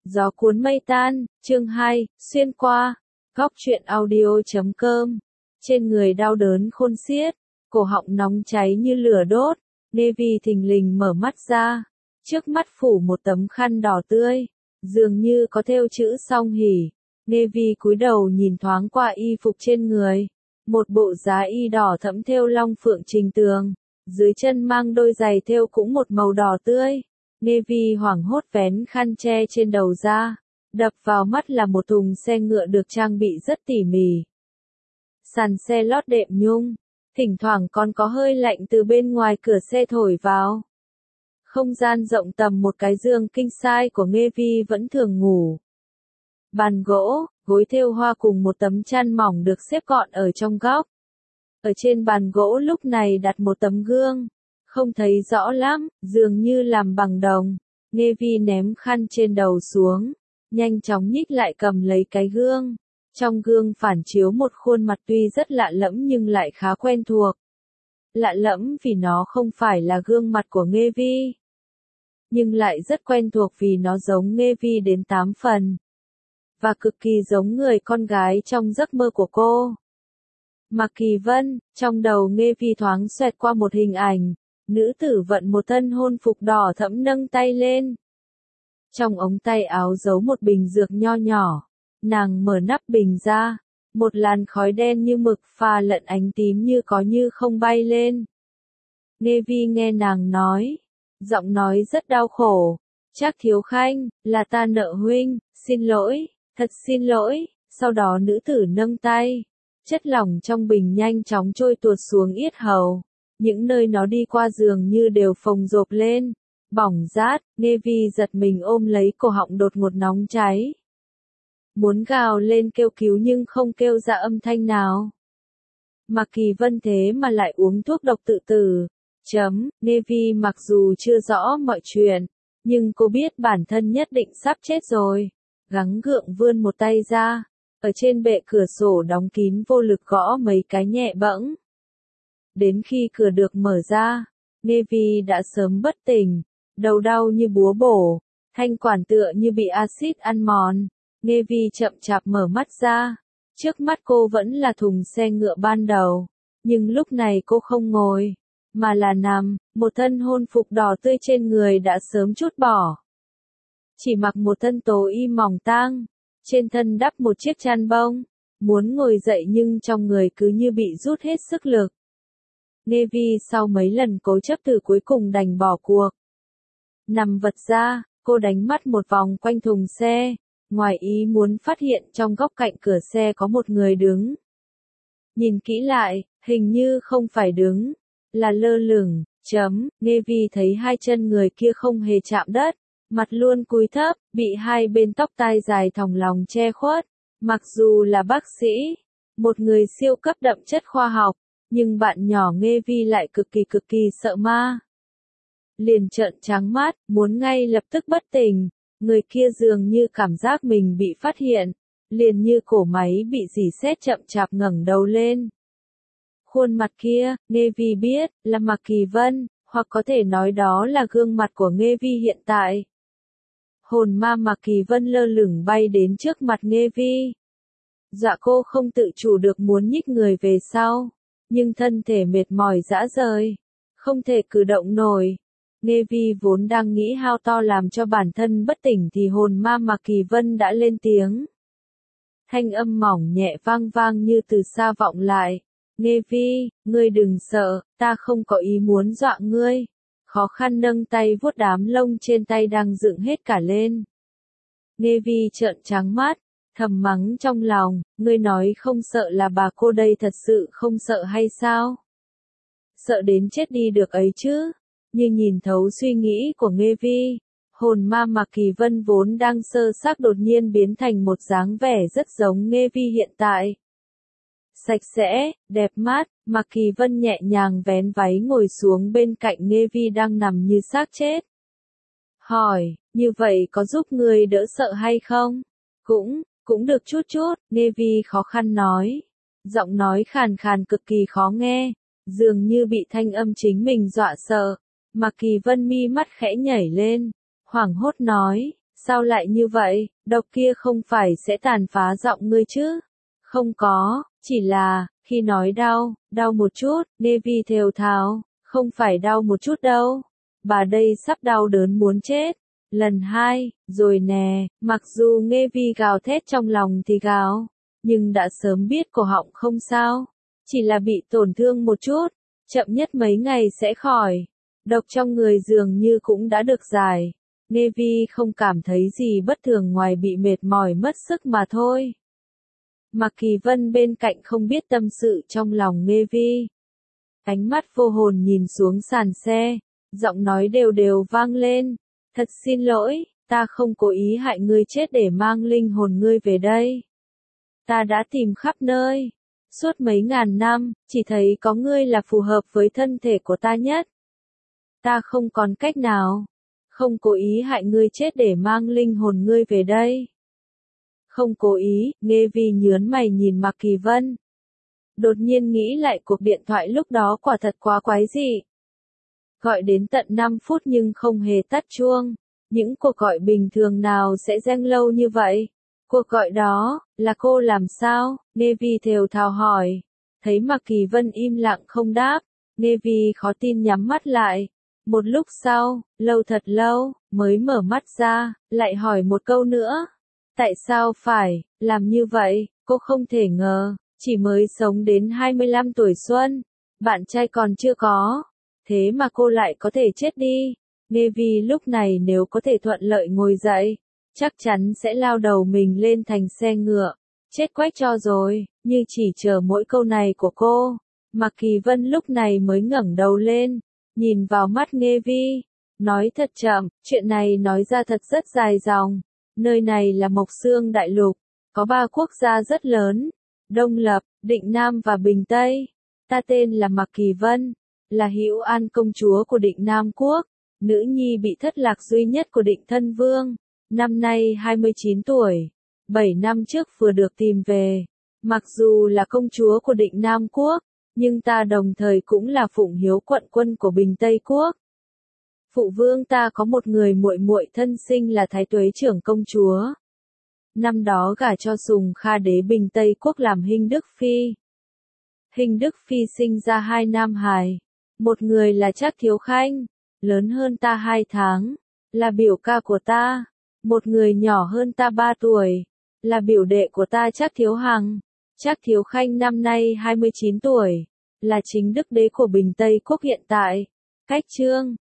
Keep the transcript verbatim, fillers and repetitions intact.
Gió cuốn mây tan, chương hai, xuyên qua, góc truyện audio chấm com. Trên người đau đớn khôn xiết, cổ họng nóng cháy như lửa đốt, Navy thình lình mở mắt ra, trước mắt phủ một tấm khăn đỏ tươi, dường như có thêu chữ song hỉ. Navy cúi đầu nhìn thoáng qua y phục trên người, một bộ giá y đỏ thẫm thêu long phượng trình tường, dưới chân mang đôi giày thêu cũng một màu đỏ tươi. Navy hoảng hốt vén khăn che trên đầu ra, đập vào mắt là một thùng xe ngựa được trang bị rất tỉ mỉ. Sàn xe lót đệm nhung, thỉnh thoảng còn có hơi lạnh từ bên ngoài cửa xe thổi vào. Không gian rộng tầm một cái giường king size của Navy vẫn thường ngủ. Bàn gỗ, gối thêu hoa cùng một tấm chăn mỏng được xếp gọn ở trong góc. Ở trên bàn gỗ lúc này đặt một tấm gương. Không thấy rõ lắm, dường như làm bằng đồng. Navy ném khăn trên đầu xuống, nhanh chóng nhích lại cầm lấy cái gương. Trong gương phản chiếu một khuôn mặt tuy rất lạ lẫm nhưng lại khá quen thuộc. Lạ lẫm vì nó không phải là gương mặt của Navy, nhưng lại rất quen thuộc vì nó giống Navy đến tám phần. Và cực kỳ giống người con gái trong giấc mơ của cô. Mạc Kỳ Vân, trong đầu Navy thoáng xoẹt qua một hình ảnh. Nữ tử vận một thân hôn phục đỏ thẫm nâng tay lên. Trong ống tay áo giấu một bình dược nho nhỏ. Nàng mở nắp bình ra. Một làn khói đen như mực pha lẫn ánh tím như có như không bay lên. Navy nghe nàng nói. Giọng nói rất đau khổ. Trác Thiếu Khanh, là ta nợ huynh, xin lỗi, thật xin lỗi. Sau đó nữ tử nâng tay. Chất lỏng trong bình nhanh chóng trôi tuột xuống yết hầu. Những nơi nó đi qua dường như đều phồng rộp lên, bỏng rát. Navy giật mình ôm lấy cổ họng đột ngột nóng cháy. Muốn gào lên kêu cứu nhưng không kêu ra âm thanh nào. Mạc Kỳ Vân thế mà lại uống thuốc độc tự tử. Chấm, Navy mặc dù chưa rõ mọi chuyện, nhưng cô biết bản thân nhất định sắp chết rồi. Gắng gượng vươn một tay ra, ở trên bệ cửa sổ đóng kín vô lực gõ mấy cái nhẹ bẫng. Đến khi cửa được mở ra, Navy đã sớm bất tỉnh, đầu đau như búa bổ, thanh quản tựa như bị axit ăn mòn. Navy chậm chạp mở mắt ra, trước mắt cô vẫn là thùng xe ngựa ban đầu, nhưng lúc này cô không ngồi, mà là nằm, một thân hôn phục đỏ tươi trên người đã sớm trút bỏ. Chỉ mặc một thân tố y mỏng tang, trên thân đắp một chiếc chăn bông, muốn ngồi dậy nhưng trong người cứ như bị rút hết sức lực. Navy sau mấy lần cố chấp từ cuối cùng đành bỏ cuộc. Nằm vật ra, cô đánh mắt một vòng quanh thùng xe, ngoài ý muốn phát hiện trong góc cạnh cửa xe có một người đứng. Nhìn kỹ lại, hình như không phải đứng, là lơ lửng. Chấm, Navy thấy hai chân người kia không hề chạm đất, mặt luôn cúi thấp, bị hai bên tóc tai dài thòng lòng che khuất. Mặc dù là bác sĩ, một người siêu cấp đậm chất khoa học, nhưng bạn nhỏ Navy lại cực kỳ cực kỳ sợ ma. Liền trợn trắng mắt, muốn ngay lập tức bất tỉnh. Người kia dường như cảm giác mình bị phát hiện, liền như cổ máy bị rỉ sét chậm chạp ngẩng đầu lên. Khuôn mặt kia, Navy biết, là Mạc Kỳ Vân, hoặc có thể nói đó là gương mặt của Navy hiện tại. Hồn ma Mạc Kỳ Vân lơ lửng bay đến trước mặt Navy. Dạ cô không tự chủ được muốn nhích người về sau. Nhưng thân thể mệt mỏi rã rời, không thể cử động nổi. Navy vốn đang nghĩ hao to làm cho bản thân bất tỉnh thì hồn ma Mạc Kỳ Vân đã lên tiếng. Thanh âm mỏng nhẹ vang vang như từ xa vọng lại. Navy, ngươi đừng sợ, ta không có ý muốn dọa ngươi. Khó khăn nâng tay vuốt đám lông trên tay đang dựng hết cả lên. Navy trợn trắng mắt. Thầm mắng trong lòng, ngươi nói không sợ là bà cô đây thật sự không sợ hay sao? Sợ đến chết đi được ấy chứ. Như nhìn thấu suy nghĩ của Navy, hồn ma Mạc Kỳ Vân vốn đang sơ xác đột nhiên biến thành một dáng vẻ rất giống Navy hiện tại. Sạch sẽ, đẹp mắt, Mạc Kỳ Vân nhẹ nhàng vén váy ngồi xuống bên cạnh Navy đang nằm như xác chết. Hỏi, như vậy có giúp ngươi đỡ sợ hay không? Cũng... Cũng được chút chút, Navy khó khăn nói. Giọng nói khàn khàn cực kỳ khó nghe, dường như bị thanh âm chính mình dọa sợ. Mạc Kỳ Vân mi mắt khẽ nhảy lên, hoảng hốt nói, Sao lại như vậy, độc kia không phải sẽ tàn phá giọng ngươi chứ? Không có, chỉ là, khi nói đau, đau một chút, Navy thều thào, không phải đau một chút đâu. Bà đây sắp đau đớn muốn chết. Lần hai, rồi nè, mặc dù Navy gào thét trong lòng thì gào, nhưng đã sớm biết cổ họng không sao, chỉ là bị tổn thương một chút, chậm nhất mấy ngày sẽ khỏi. Độc trong người dường như cũng đã được giải. Navy không cảm thấy gì bất thường ngoài bị mệt mỏi mất sức mà thôi. Mạc Kỳ Vân bên cạnh không biết tâm sự trong lòng Navy. Ánh mắt vô hồn nhìn xuống sàn xe, giọng nói đều đều vang lên. Thật xin lỗi, ta không cố ý hại ngươi chết để mang linh hồn ngươi về đây. Ta đã tìm khắp nơi, suốt mấy ngàn năm, chỉ thấy có ngươi là phù hợp với thân thể của ta nhất. Ta không còn cách nào, không cố ý hại ngươi chết để mang linh hồn ngươi về đây. Không cố ý, Navy nhớn mày nhìn Mạc Kỳ Vân. Đột nhiên nghĩ lại cuộc điện thoại lúc đó quả thật quá quái dị. Gọi đến tận năm phút nhưng không hề tắt chuông. Những cuộc gọi bình thường nào sẽ reng lâu như vậy? Cuộc gọi đó, là cô làm sao? Navy thều thào hỏi. Thấy Mạc Kỳ Vân im lặng không đáp, Navy khó tin nhắm mắt lại. Một lúc sau, lâu thật lâu, mới mở mắt ra, lại hỏi một câu nữa. Tại sao phải làm như vậy? Cô không thể ngờ, chỉ mới sống đến hai mươi lăm tuổi xuân, bạn trai còn chưa có, thế mà cô lại có thể chết đi. Navy lúc này nếu có thể thuận lợi ngồi dậy, chắc chắn sẽ lao đầu mình lên thành xe ngựa, chết quách cho rồi, như chỉ chờ mỗi câu này của cô. Mạc Kỳ Vân lúc này mới ngẩng đầu lên, nhìn vào mắt Navy, nói thật chậm, chuyện này nói ra thật rất dài dòng. Nơi này là Mộc Xương Đại Lục, có ba quốc gia rất lớn, Đông Lập, Định Nam và Bình Tây. Ta tên là Mạc Kỳ Vân, là Hữu An công chúa của Định Nam Quốc, nữ nhi bị thất lạc duy nhất của Định Thân Vương, năm nay hai mươi chín tuổi, bảy năm trước vừa được tìm về. Mặc dù là công chúa của Định Nam Quốc, nhưng ta đồng thời cũng là phụng hiếu quận quân của Bình Tây Quốc. Phụ vương ta có một người muội muội thân sinh là Thái Tuế trưởng công chúa. Năm đó gả cho Sùng Kha đế Bình Tây Quốc làm Hinh Đức Phi. Hinh Đức Phi sinh ra hai nam hài. Một người là Trác Thiếu Khanh, lớn hơn ta hai tháng, là biểu ca của ta. Một người nhỏ hơn ta ba tuổi, là biểu đệ của ta Trác Thiếu Hằng. Trác Thiếu Khanh năm nay hai mươi chín tuổi, là chính đức đế của Bình Tây Quốc hiện tại. Cách chương